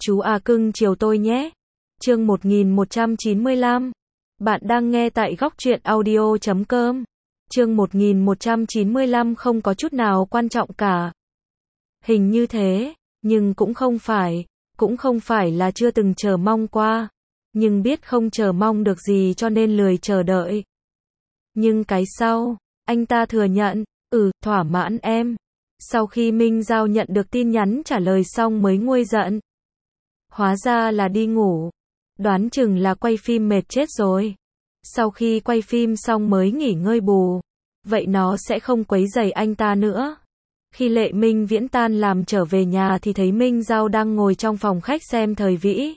Chú à cưng chiều tôi nhé. Chương 1195. Bạn đang nghe tại góc truyện audio.com. Chương 1195 không có chút nào quan trọng cả. Hình như thế, nhưng cũng không phải là chưa từng chờ mong qua, nhưng biết không chờ mong được gì cho nên lười chờ đợi. Nhưng cái sau, anh ta thừa nhận, thỏa mãn em. Sau khi Minh Giao nhận được tin nhắn trả lời xong mới nguôi giận. Hóa ra là đi ngủ. Đoán chừng là quay phim mệt chết rồi. Sau khi quay phim xong mới nghỉ ngơi bù. Vậy nó sẽ không quấy rầy anh ta nữa. Khi Lệ Minh Viễn tan làm trở về nhà thì thấy Minh Giao đang ngồi trong phòng khách xem thời vĩ.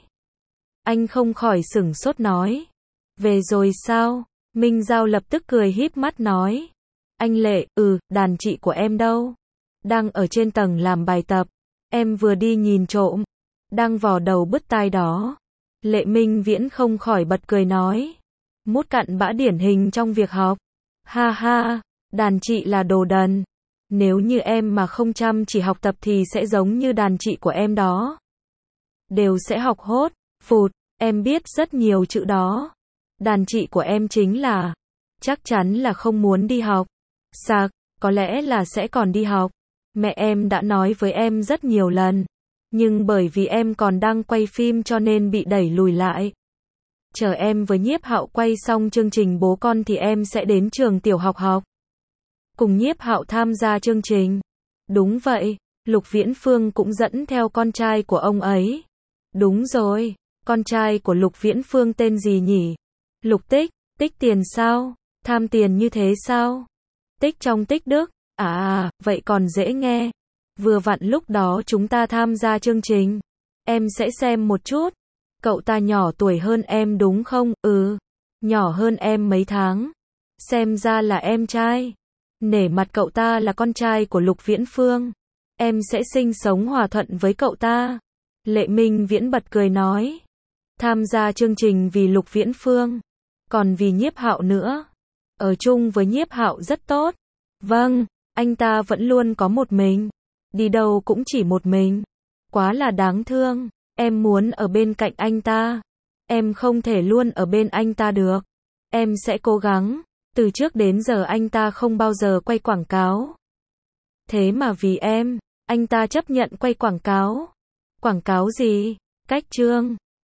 Anh không khỏi sửng sốt nói. Về rồi sao? Minh Giao lập tức cười híp mắt nói. Anh Lệ, đàn chị của em đâu? Đang ở trên tầng làm bài tập. Em vừa đi nhìn trộm. Đang vò đầu bứt tai đó. Lệ Minh Viễn không khỏi bật cười nói. Mút cặn bã điển hình trong việc học. Ha ha, đàn chị là đồ đần. Nếu như em mà không chăm chỉ học tập thì sẽ giống như đàn chị của em đó. Đều sẽ học hốt, phụt, em biết rất nhiều chữ đó. Đàn chị của em chính là, chắc chắn là không muốn đi học. Sạc, có lẽ là sẽ còn đi học. Mẹ em đã nói với em rất nhiều lần. Nhưng bởi vì em còn đang quay phim cho nên bị đẩy lùi lại. Chờ em với Nhiếp Hạo quay xong chương trình Bố Con thì em sẽ đến trường tiểu học học. Cùng Nhiếp Hạo tham gia chương trình. Đúng vậy, Lục Viễn Phương cũng dẫn theo con trai của ông ấy. Đúng rồi, con trai của Lục Viễn Phương tên gì nhỉ? Lục Tích, Tích Tiền sao? Tham tiền như thế sao? Tích trong Tích Đức, vậy còn dễ nghe. Vừa vặn lúc đó chúng ta tham gia chương trình. Em sẽ xem một chút. Cậu ta nhỏ tuổi hơn em đúng không? Nhỏ hơn em mấy tháng. Xem ra là em trai. Nể mặt cậu ta là con trai của Lục Viễn Phương. Em sẽ sinh sống hòa thuận với cậu ta. Lệ Minh Viễn bật cười nói. Tham gia chương trình vì Lục Viễn Phương. Còn vì Nhiếp Hạo nữa. Ở chung với Nhiếp Hạo rất tốt. Vâng, anh ta vẫn luôn có một mình. Đi đâu cũng chỉ một mình. Quá là đáng thương. Em muốn ở bên cạnh anh ta. Em không thể luôn ở bên anh ta được. Em sẽ cố gắng. Từ trước đến giờ anh ta không bao giờ quay quảng cáo. Thế mà vì em, anh ta chấp nhận quay quảng cáo. Quảng cáo gì? Cách trương.